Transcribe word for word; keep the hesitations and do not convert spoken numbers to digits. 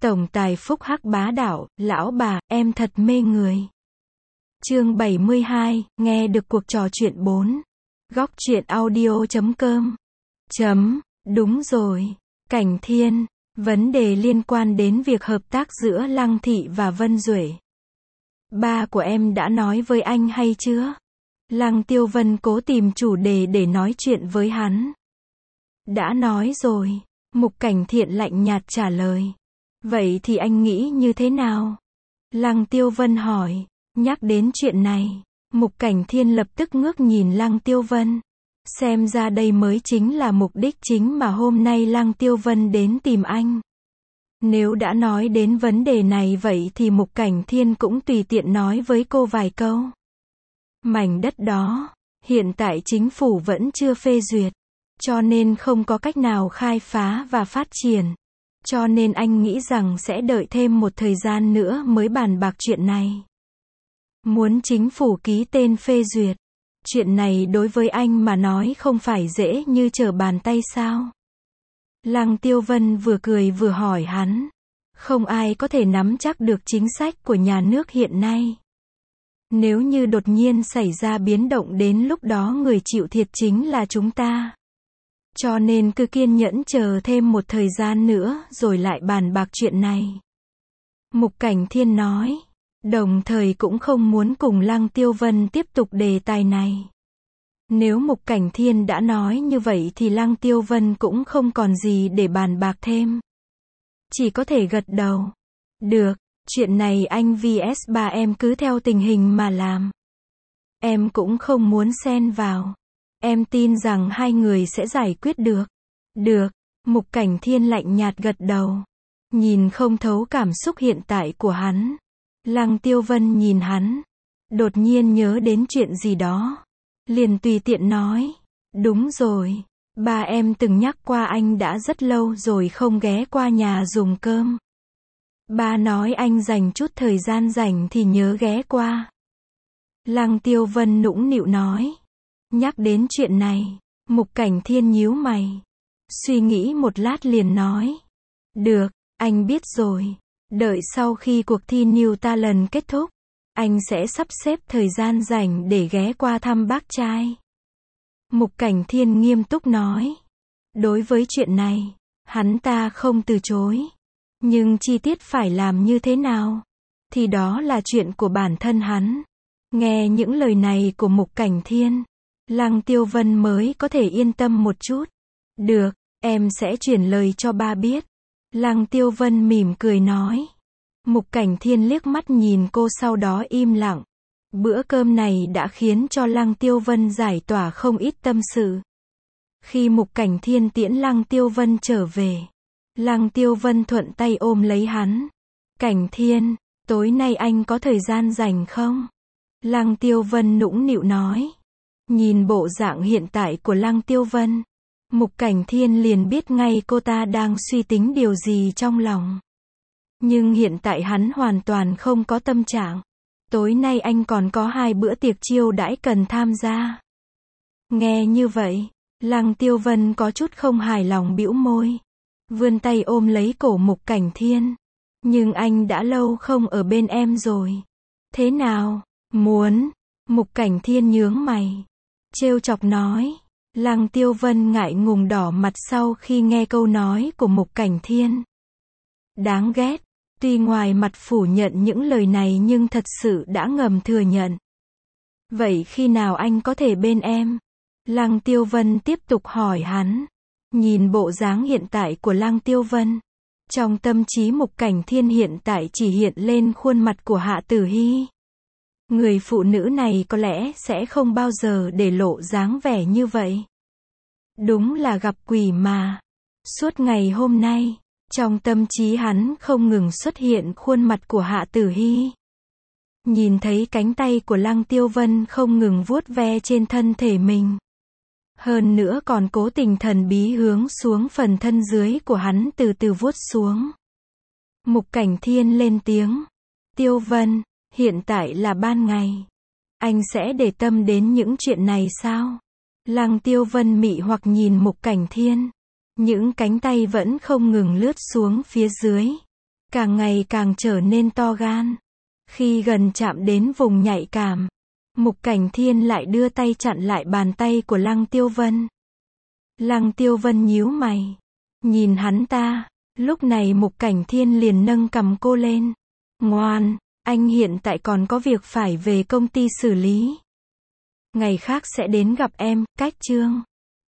Tổng tài phúc hắc bá đạo, lão bà, em thật mê người. Chương bảy mươi hai, nghe được cuộc trò chuyện bốn. Góc truyện audio chấm com. Chấm, đúng rồi. Cảnh Thiên, vấn đề liên quan đến việc hợp tác giữa Lăng Thị và Vân Duệ. Ba của em đã nói với anh hay chưa? Lăng Tiêu Vân cố tìm chủ đề để nói chuyện với hắn. Đã nói rồi, Mục Cảnh Thiện lạnh nhạt trả lời. Vậy thì anh nghĩ như thế nào? Lăng Tiêu Vân hỏi. Nhắc đến chuyện này, Mục Cảnh Thiên lập tức ngước nhìn Lăng Tiêu Vân. Xem ra đây mới chính là mục đích chính mà hôm nay Lăng Tiêu Vân đến tìm anh. Nếu đã nói đến vấn đề này vậy thì Mục Cảnh Thiên cũng tùy tiện nói với cô vài câu. Mảnh đất đó, hiện tại chính phủ vẫn chưa phê duyệt, cho nên không có cách nào khai phá và phát triển. Cho nên anh nghĩ rằng sẽ đợi thêm một thời gian nữa mới bàn bạc chuyện này. Muốn chính phủ ký tên phê duyệt. Chuyện này đối với anh mà nói không phải dễ như trở bàn tay sao? Lăng Tiêu Vân vừa cười vừa hỏi hắn. Không ai có thể nắm chắc được chính sách của nhà nước hiện nay. Nếu như đột nhiên xảy ra biến động đến lúc đó người chịu thiệt chính là chúng ta. Cho nên cứ kiên nhẫn chờ thêm một thời gian nữa rồi lại bàn bạc chuyện này. Mục Cảnh Thiên nói. Đồng thời cũng không muốn cùng Lăng Tiêu Vân tiếp tục đề tài này. Nếu Mục Cảnh Thiên đã nói như vậy thì Lăng Tiêu Vân cũng không còn gì để bàn bạc thêm. Chỉ có thể gật đầu. Được, chuyện này anh vs ba em cứ theo tình hình mà làm. Em cũng không muốn xen vào. Em tin rằng hai người sẽ giải quyết được. Được, Mục Cảnh Thiên lạnh nhạt gật đầu. Nhìn không thấu cảm xúc hiện tại của hắn. Lăng Tiêu Vân nhìn hắn. Đột nhiên nhớ đến chuyện gì đó. Liền tùy tiện nói. Đúng rồi. Ba em từng nhắc qua anh đã rất lâu rồi không ghé qua nhà dùng cơm. Ba nói anh dành chút thời gian rảnh thì nhớ ghé qua. Lăng Tiêu Vân nũng nịu nói. Nhắc đến chuyện này, Mục Cảnh Thiên nhíu mày. Suy nghĩ một lát liền nói. Được, anh biết rồi. Đợi sau khi cuộc thi New Talent kết thúc, anh sẽ sắp xếp thời gian rảnh để ghé qua thăm bác trai. Mục Cảnh Thiên nghiêm túc nói. Đối với chuyện này, hắn ta không từ chối. Nhưng chi tiết phải làm như thế nào? Thì đó là chuyện của bản thân hắn. Nghe những lời này của Mục Cảnh Thiên, Lăng Tiêu Vân mới có thể yên tâm một chút. Được, em sẽ chuyển lời cho ba biết. Lăng Tiêu Vân mỉm cười nói. Mục Cảnh Thiên liếc mắt nhìn cô sau đó im lặng. Bữa cơm này đã khiến cho Lăng Tiêu Vân giải tỏa không ít tâm sự. Khi Mục Cảnh Thiên tiễn Lăng Tiêu Vân trở về, Lăng Tiêu Vân thuận tay ôm lấy hắn. Cảnh Thiên, tối nay anh có thời gian rảnh không? Lăng Tiêu Vân nũng nịu nói. Nhìn bộ dạng hiện tại của Lăng Tiêu Vân, Mục Cảnh Thiên liền biết ngay cô ta đang suy tính điều gì trong lòng. Nhưng hiện tại hắn hoàn toàn không có tâm trạng. Tối nay anh còn có hai bữa tiệc chiêu đãi cần tham gia. Nghe như vậy, Lăng Tiêu Vân có chút không hài lòng bĩu môi. Vươn tay ôm lấy cổ Mục Cảnh Thiên. Nhưng anh đã lâu không ở bên em rồi. Thế nào? Muốn? Mục Cảnh Thiên nhướng mày. Trêu chọc nói. Lăng Tiêu Vân ngại ngùng đỏ mặt sau khi nghe câu nói của Mục Cảnh Thiên. Đáng ghét. Tuy ngoài mặt phủ nhận những lời này nhưng thật sự đã ngầm thừa nhận. Vậy khi nào anh có thể bên em? Lăng Tiêu Vân tiếp tục hỏi hắn. Nhìn bộ dáng hiện tại của Lăng Tiêu Vân, trong tâm trí Mục Cảnh Thiên hiện tại chỉ hiện lên khuôn mặt của Hạ Tử Hi. Người phụ nữ này có lẽ sẽ không bao giờ để lộ dáng vẻ như vậy. Đúng là gặp quỷ mà. Suốt ngày hôm nay, trong tâm trí hắn không ngừng xuất hiện khuôn mặt của Hạ Tử Hi. Nhìn thấy cánh tay của Lăng Tiêu Vân không ngừng vuốt ve trên thân thể mình. Hơn nữa còn cố tình thần bí hướng xuống phần thân dưới của hắn từ từ vuốt xuống. Mục Cảnh Thiên lên tiếng. Tiêu Vân, hiện tại là ban ngày. Anh sẽ để tâm đến những chuyện này sao? Lăng Tiêu Vân mị hoặc nhìn Mục Cảnh Thiên. Những cánh tay vẫn không ngừng lướt xuống phía dưới. càng ngày càng trở nên to gan. Khi gần chạm đến vùng nhạy cảm, Mục Cảnh Thiên lại đưa tay chặn lại bàn tay của Lăng Tiêu Vân. Lăng Tiêu Vân nhíu mày, nhìn hắn ta, lúc này Mục Cảnh Thiên liền nâng cằm cô lên. Ngoan, anh hiện tại còn có việc phải về công ty xử lý. Ngày khác sẽ đến gặp em, cách chương.